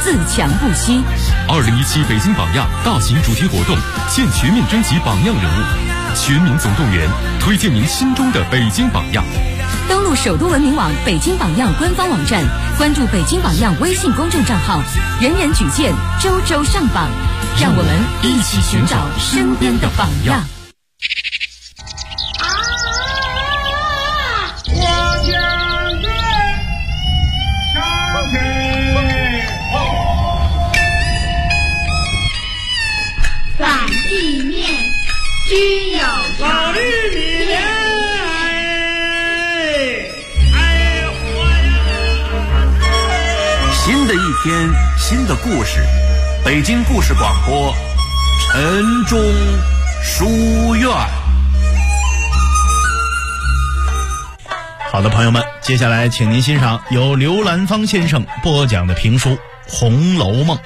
自强不息。 2017北京榜样大型主题活动现全面征集榜样人物，全民总动员，推荐您心中的北京榜样。 登录首都文明网北京榜样官方网站，关注北京榜样微信公众账号，人人举荐，周周上榜，让我们一起寻找身边的榜样。 反地面均有老绿里面， 新的一天，新的故事，北京故事广播，晨钟书院。 好的，朋友们，接下来请您欣赏由刘兰芳先生播讲的评书《红楼梦》。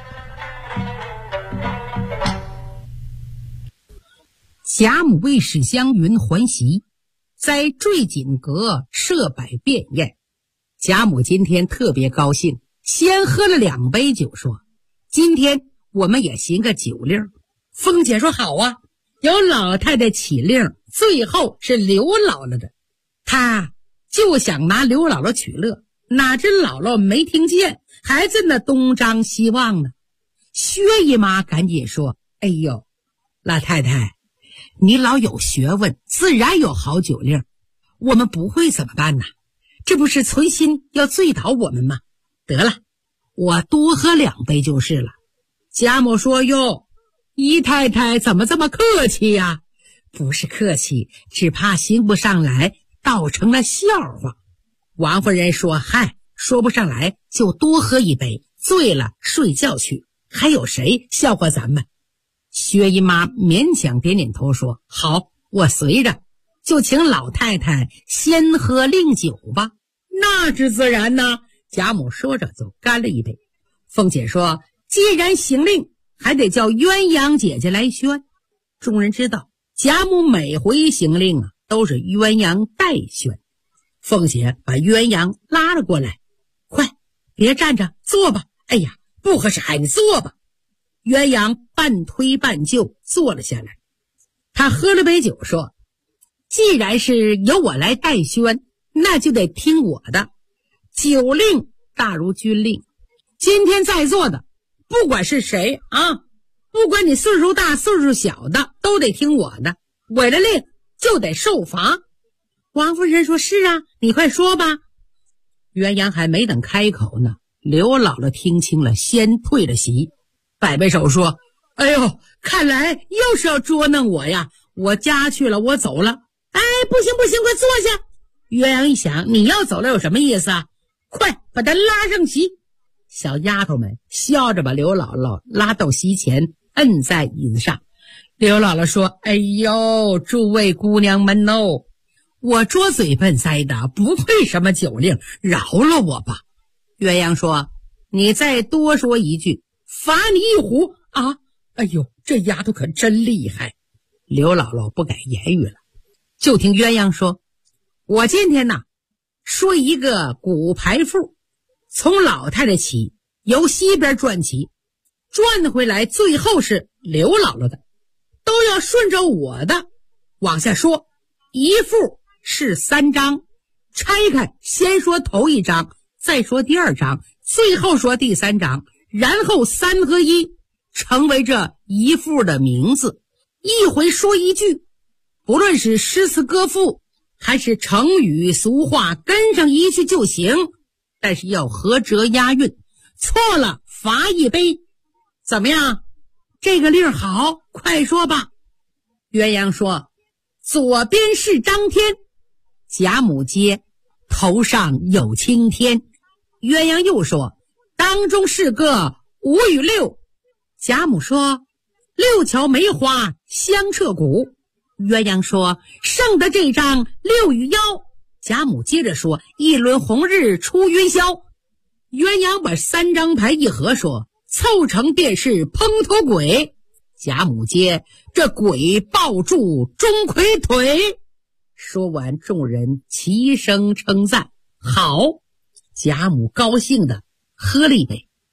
贾母为史湘云还席，在坠锦阁设摆便宴。贾母今天特别高兴，先喝了2杯酒，说今天我们也行个酒令。凤姐说好啊，有老太太起令，最后是刘姥姥的，她就想拿刘姥姥取乐，哪知姥姥没听见，还在那东张西望呢。薛姨妈赶紧说，哎呦，老太太你老有学问，自然有好酒令，我们不会怎么办呢？这不是存心要醉倒我们吗？得了，我多喝2杯就是了。贾母说，哟，姨太太怎么这么客气呀？不是客气，只怕行不上来，倒成了笑话。王夫人说，嗨，说不上来就多喝1杯，醉了睡觉去，还有谁笑话咱们？薛姨妈勉强点点头说，好，我随着，就请老太太先喝令酒吧。那是自然呢。贾母说着就干了1杯。凤姐说，既然行令，还得叫鸳鸯姐姐来宣。众人知道贾母每回行令啊，都是鸳鸯代宣。凤姐把鸳鸯拉了过来，快别站着，坐吧。哎呀，不合适，你坐吧。鸳鸯半推半就坐了下来。他喝了杯酒说，既然是由我来代宣，那就得听我的。酒令大如军令，今天在座的不管是谁啊，不管你岁数大岁数小的，都得听我的，违了令就得受罚。王夫人说，是啊，你快说吧。鸳鸯还没等开口呢，刘姥姥听清了，先退了席，摆摆手说，哎呦，看来又是要捉弄我呀，我家去了，我走了。哎，不行，快坐下。鸳鸯一想，你要走了有什么意思啊？快把他拉上席。小丫头们笑着把刘姥姥拉到席前，摁在椅子上。刘姥姥说，哎呦，诸位姑娘们哦，我拙嘴笨腮的，不会什么酒令，饶了我吧。鸳鸯说，你再多说一句，罚你1壶啊！哎呦，这丫头可真厉害。刘姥姥不敢言语了，就听鸳鸯说，我今天呢说一个古牌赋，从老太太起，由西边转起，转回来最后是刘姥姥的，都要顺着我的往下说。一赋是3章，拆开先说头1章，再说第2章，最后说第3章，然后3合1，成为这一赋的名字。一回说一句，不论是诗词歌赋还是成语俗话，跟上一句就行，但是要合辙押韵，错了罚1杯。怎么样？这个令好，快说吧。鸳鸯说，左边是张天，贾母接，头上有青天。鸳鸯又说，当中是个5与6。贾母说，6桥梅花香彻骨。鸳鸯说，剩的这张6与1。贾母接着说，一轮红日出云霄。鸳鸯把3张牌一合，说，凑成便是蓬头鬼。贾母接，这鬼抱住钟馗腿。说完，众人齐声称赞，好。贾母高兴的喝了1杯。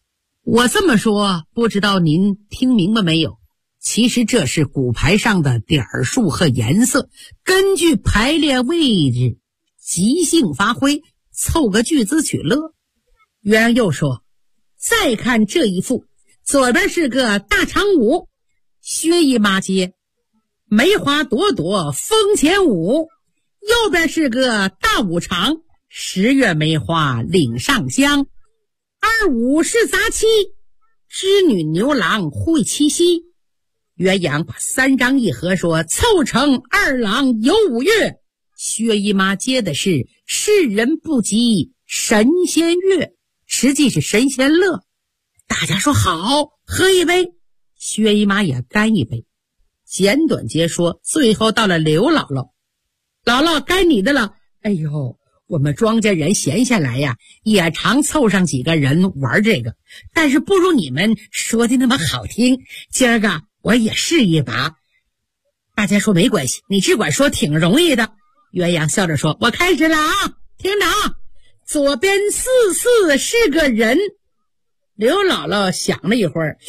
我这么说，不知道您听明白没有？其实这是骨牌上的点数和颜色，根据排列位置即兴发挥，凑个句子取乐。鸳鸯又说，再看这一幅，左边是个大长舞，薛姨妈街，梅花朵朵风前舞；右边是个大舞场，十月梅花岭上香。二五是杂七，织女牛郎会七夕。鸳鸯把三张一合说，凑成二郎游五岳。薛姨妈接的是世人不及神仙乐，实际是神仙乐。大家说好，喝一杯。薛姨妈也干一杯。简短截说，最后到了刘姥姥，姥姥该你的了。哎呦，我们庄稼人闲下来呀，也常凑上几个人玩这个，但是不如你们说的那么好听。今儿个我也试一把。大家说没关系，你只管说挺容易的。鸳鸯笑着说，我开始了啊，听着啊。左边44是个人。刘姥姥想了一会儿，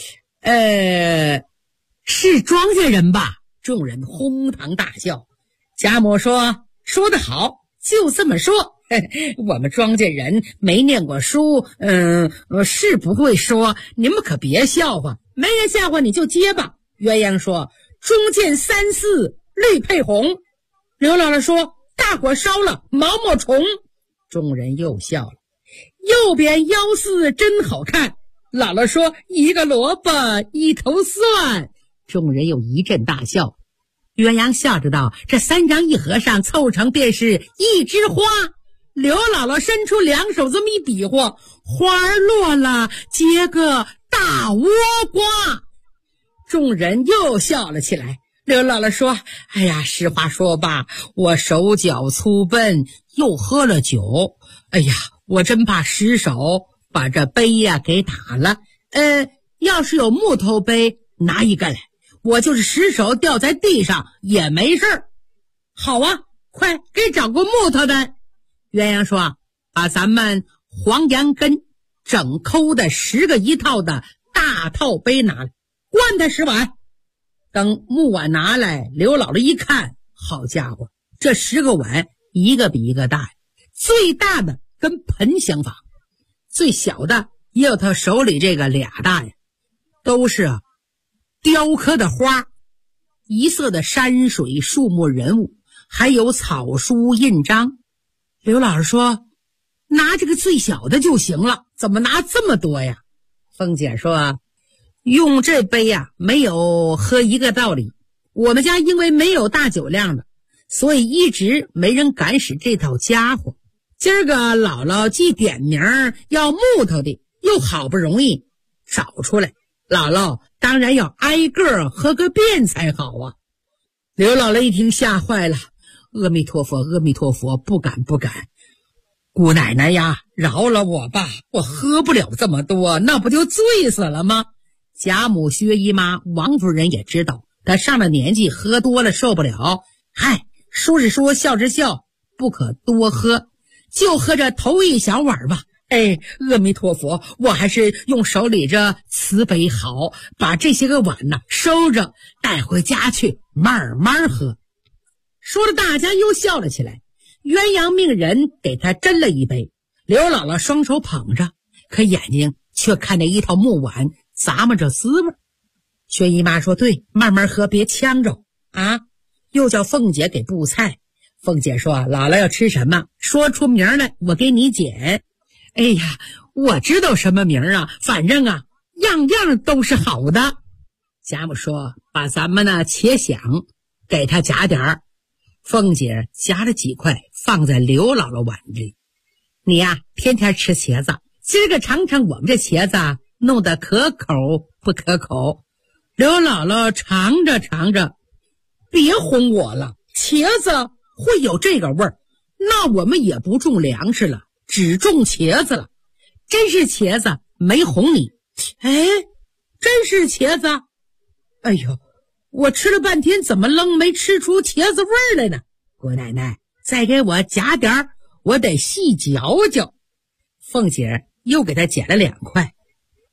是庄稼人吧？众人哄堂大笑。贾母说得好，就这么说。我们庄稼人没念过书，是不会说，你们可别笑话，没人笑话你就接吧。鸳鸯说，中间34绿配红。刘姥姥说，大火烧了毛毛虫。众人又笑了。右边14真好看。姥姥说，一个萝卜一头蒜。众人又一阵大笑。鸳鸯笑着道，这三张一合上，凑成便是一枝花。刘姥姥伸出两手这么一比划，花儿落了，结个大倭瓜。众人又笑了起来。刘姥姥说，哎呀，实话说吧，我手脚粗笨，又喝了酒，哎呀，我真怕失手把这杯呀给打了。要是有木头杯，拿一个来，我就是失手掉在地上也没事儿。好啊，快给找个木头的。鸳鸯说，把咱们黄杨根整抠的10个一套的大套杯拿来，灌它10碗。等木碗拿来，刘姥姥一看，好家伙，这10个碗一个比一个大，最大的跟盆相仿，最小的也有他手里这个俩大呀，都是雕刻的花，一色的山水树木人物，还有草书印章。刘姥姥说，拿这个最小的就行了，怎么拿这么多呀？凤姐说，用这杯呀，没有喝一个道理。我们家因为没有大酒量的，所以一直没人敢使这套家伙。今儿个姥姥既点名要木头的，又好不容易找出来，姥姥当然要挨个喝个遍才好啊。刘姥姥一听吓坏了，阿弥陀佛，阿弥陀佛，不敢不敢。姑奶奶呀，饶了我吧，我喝不了这么多，那不就醉死了吗？贾母、薛姨妈、王夫人也知道她上了年纪，喝多了受不了。嗨，说是说，笑是笑，不可多喝，就喝着头一小碗吧。阿弥陀佛，我还是用手里这瓷杯好，把这些个碗呢收着，带回家去慢慢喝。说着大家又笑了起来。鸳鸯命人给他斟了一杯，刘姥姥双手捧着，可眼睛却看见一套木碗咂摸着滋味。薛姨妈说，对，慢慢喝，别呛着啊。又叫凤姐给布菜。凤姐说，姥姥要吃什么，说出名来，我给你捡。哎呀，我知道什么名啊，反正啊样样都是好的。贾母说，把咱们呢茄鲞给他夹点儿。凤姐夹了几块放在刘姥姥碗里。你呀，天天吃茄子，今儿个尝尝我们这茄子弄得可口不可口。刘姥姥尝着尝着，别哄我了，茄子会有这个味儿，那我们也不种粮食了，只种茄子了。真是茄子，没哄你。真是茄子。哎呦，我吃了半天，怎么愣没吃出茄子味儿来呢？姑奶奶，再给我夹点儿，我得细嚼嚼。凤姐又给他捡了2块。真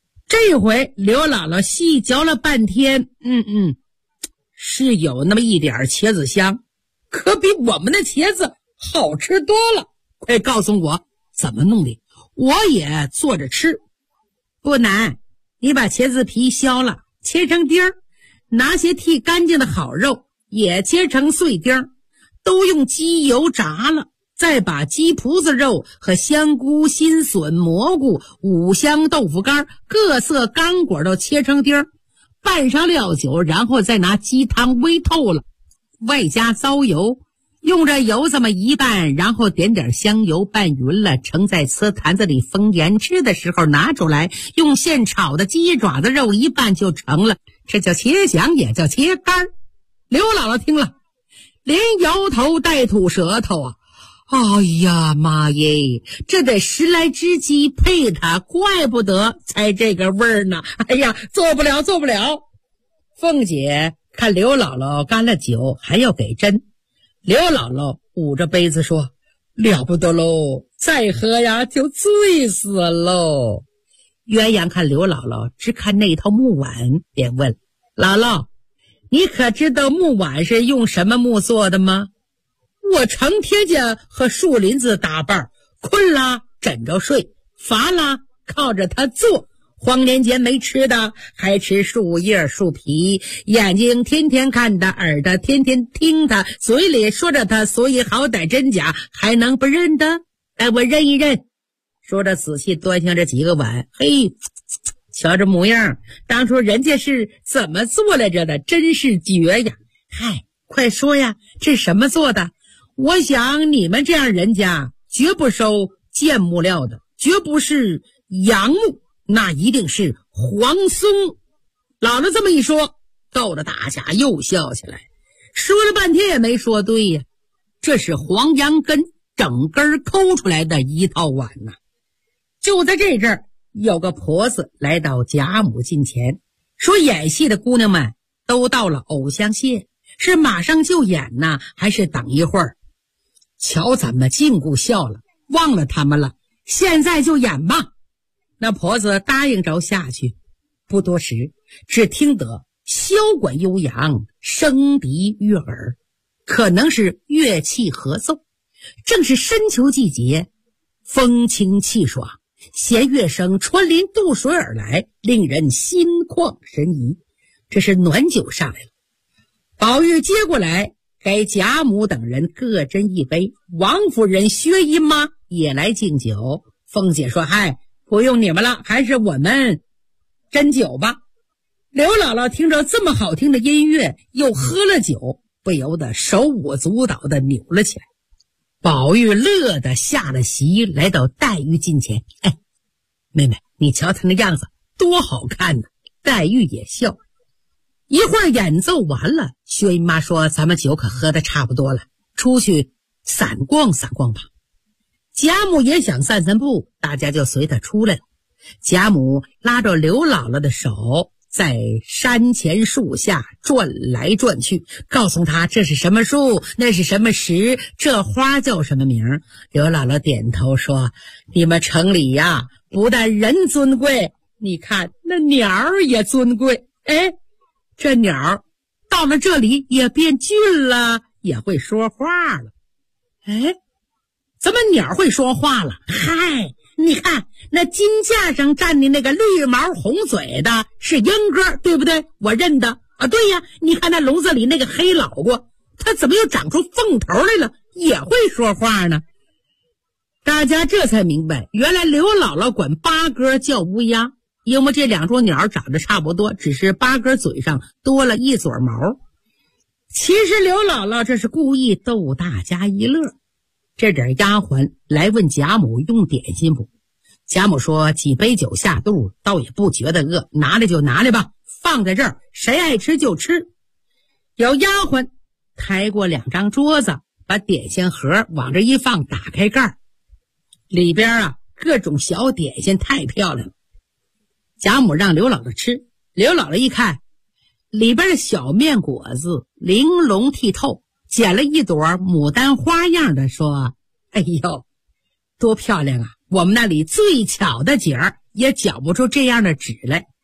这回刘姥姥细嚼了半天，是有那么一点茄子香，可比我们的茄子好吃多了。快告诉我怎么弄的，我也做着吃。不难，你把茄子皮削了，切成丁儿，拿些剔干净的好肉也切成碎丁儿，都用鸡油炸了，再把鸡脯子肉和香菇、新笋、蘑菇、五香豆腐干、各色干果都切成丁儿，拌上料酒，然后再拿鸡汤煨透了，外加糟油，用着油这么一拌，然后点点香油拌匀了，盛在瓷坛子里封盐，吃的时候拿出来，用现炒的鸡爪子肉一拌就成了。这叫切响，也叫切干。刘姥姥听了，连摇头带吐舌头啊！哎呀妈耶，这得10来只鸡配它，怪不得才这个味儿呢！哎呀，做不了。凤姐看刘姥姥干了酒，还要给针。刘姥姥捂着杯子说：“了不得喽，再喝呀就醉死喽。”鸳鸯看刘姥姥只看那套木碗，便问：“姥姥，你可知道木碗是用什么木做的吗？”“我成天家和树林子搭伴，困了枕着睡，乏了靠着它坐，荒年间没吃的还吃树叶树皮，眼睛天天看它，耳朵天天听它，嘴里说着它，所以好歹真假还能不认的？我认一认。”说着仔细端详着几个碗，嘿，瞧这模样，当初人家是怎么做来着的，真是绝呀！嗨，快说呀，这什么做的？我想你们这样人家绝不收贱木料的，绝不是杨木，那一定是黄松。姥姥这么一说，逗得大家又笑起来，说了半天也没说对呀，这是黄杨根整根抠出来的一套碗呐。就在这阵儿，有个婆子来到贾母近前，说演戏的姑娘们都到了偶像线，是马上就演呢，还是等一会儿？瞧咱们禁锢笑了，忘了他们了，现在就演吧。那婆子答应着下去。不多时，只听得箫管悠扬，笙笛悦耳，可能是乐器合奏。正是深秋季节，风清气爽，弦乐声穿林渡水而来，令人心旷神怡。这是暖酒上来了，宝玉接过来，给贾母等人各斟一杯。王夫人、薛姨妈也来敬酒。凤姐说：“嗨，不用你们了，还是我们斟酒吧。”刘姥姥听着这么好听的音乐，又喝了酒，不由得手舞足蹈的扭了起来。宝玉乐得下了席，来到黛玉近前：“哎，妹妹，你瞧他那样子多好看呢！”黛玉也笑。一会儿演奏完了，薛姨妈说：“咱们酒可喝得差不多了，出去散逛散逛吧。”贾母也想散散步，大家就随她出来了。贾母拉着刘姥姥的手，在山前树下转来转去，告诉她这是什么树，那是什么石，这花叫什么名。刘姥姥点头说：“你们城里呀，不但人尊贵，你看那鸟儿也尊贵。哎，这鸟到了这里也变俊了，也会说话了。哎，怎么鸟会说话了？嗨，你看那金架上站的那个绿毛红嘴的是鹰哥，对不对？我认得啊。对呀，你看那笼子里那个黑老瓜，他怎么又长出凤头来了，也会说话呢？”大家这才明白，原来刘姥姥管八哥叫乌鸦，因为这两种鸟长得差不多，只是八哥嘴上多了一撮毛。其实刘姥姥这是故意逗大家一乐。这点丫鬟来问贾母用点心不？贾母说：“几杯酒下肚，倒也不觉得饿，拿来就拿来吧，放在这儿，谁爱吃就吃。”有丫鬟抬过2张桌子，把点心盒往这一放，打开盖，里边各种小点心太漂亮了。贾母让刘姥姥吃，刘姥姥一看，里边的小面果子玲珑剔透，捡了一朵牡丹花样的，说：“哎呦，多漂亮啊！我们那里最巧的姐儿也搅不出这样的纸来。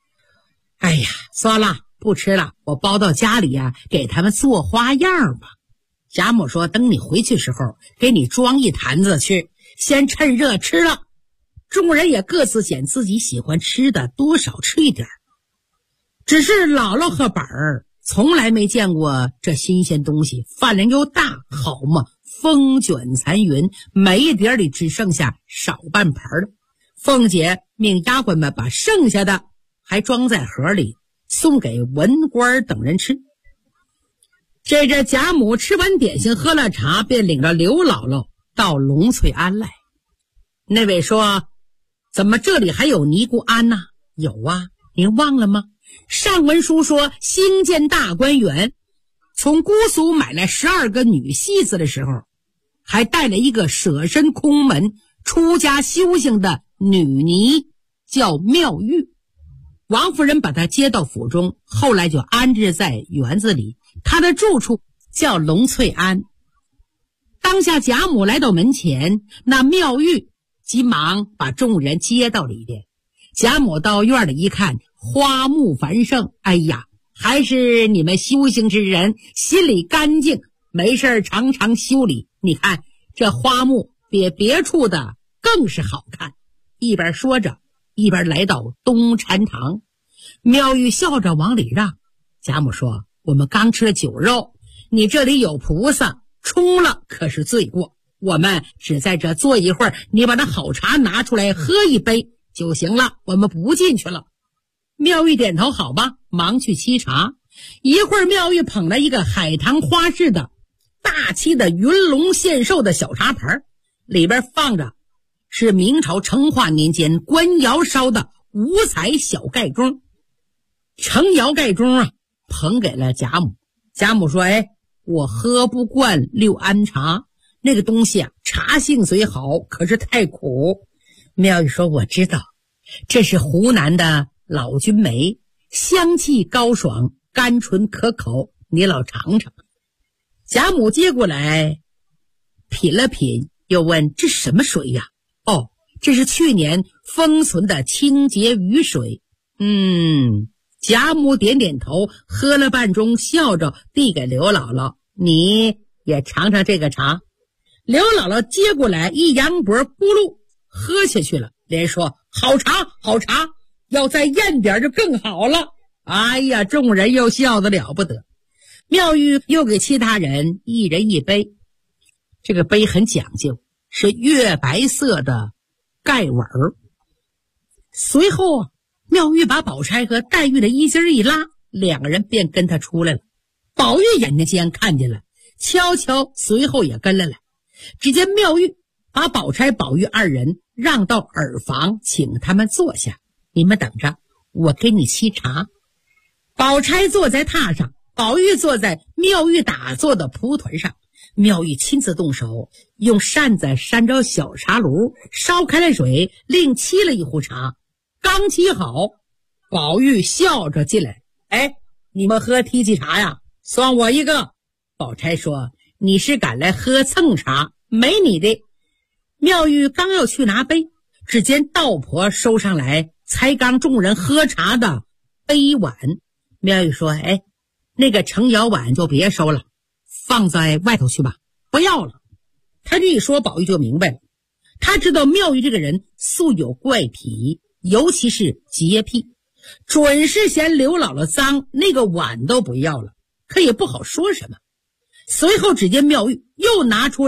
哎呀，算了，不吃了，我包到家里呀，给他们做花样吧。贾母说，等你回去时候给你装一坛子去，先趁热吃了。众人也各自捡自己喜欢吃的，多少吃一点。只是姥姥和板儿从来没见过这新鲜东西，饭量又大，好嘛，风卷残云，每一碟里只剩下少半盘了。凤姐命丫鬟们把剩下的还装在盒里，送给文官等人吃。这贾母吃完点心喝了茶，便领着刘姥姥到龙翠庵来。那位说，怎么这里还有尼姑庵呢？有啊，您忘了吗？上文书说兴建大观园，从姑苏买来12个女戏子的时候，还带了一个舍身空门出家修行的女尼，叫妙玉。王夫人把她接到府中，后来就安置在园子里，她的住处叫龙翠庵。当下贾母来到门前，那妙玉急忙把众人接到里边。贾母到院里一看，花木繁盛，哎呀，还是你们修行之人心里干净，没事常常修理。你看这花木比别处的更是好看。一边说着，一边来到东禅堂。妙玉笑着往里让。贾母说，我们刚吃了酒肉，你这里有菩萨，冲了可是罪过，我们只在这坐一会儿，你把那好茶拿出来喝一杯就行了，我们不进去了。妙玉点头，好吧，忙去沏茶。一会儿妙玉捧了一个海棠花式的大漆的云龙献寿的小茶盘，里边放着是明朝成化年间官窑烧的五彩小盖钟。成窑盖钟啊，捧给了贾母。贾母说，我喝不惯六安茶，那个东西啊，茶性虽好，可是太苦。妙玉说，我知道，这是湖南的老君梅，香气高爽，甘醇可口，你老尝尝。贾母接过来品了品，又问，这什么水呀？哦，这是去年封存的清洁雨水。贾母点点头，喝了半盅，笑着递给刘姥姥，你也尝尝这个茶。刘姥姥接过来一扬脖，咕噜喝下去了，连说，好茶好茶，要再验点就更好了。哎呀，众人又笑得了不得。妙玉又给其他人一人一杯，这个杯很讲究，是月白色的盖碗儿。随后妙玉把宝钗和黛玉的衣襟一拉，两个人便跟她出来了。宝玉眼睛间看见了，悄悄随后也跟了来。只见妙玉把宝钗、宝玉二人让到耳房，请他们坐下，你们等着，我给你沏茶。宝钗坐在榻上，宝玉坐在妙玉打坐的蒲团上。妙玉亲自动手，用扇子扇着小茶炉，烧开了水，另沏了一壶茶。刚沏好，宝玉笑着进来，你们喝提起茶呀？算我一个。宝钗说，你是赶来喝蹭茶，没你的。妙玉刚要去拿杯，只见道婆收上来才刚众人喝茶的杯碗。妙玉说，那个成窑碗就别收了，放在外头去吧，不要了。他这一说，宝玉就明白了，他知道妙玉这个人素有怪癖，尤其是洁癖，准是嫌刘姥姥脏，那个碗都不要了，可也不好说什么。随后只见妙玉又拿出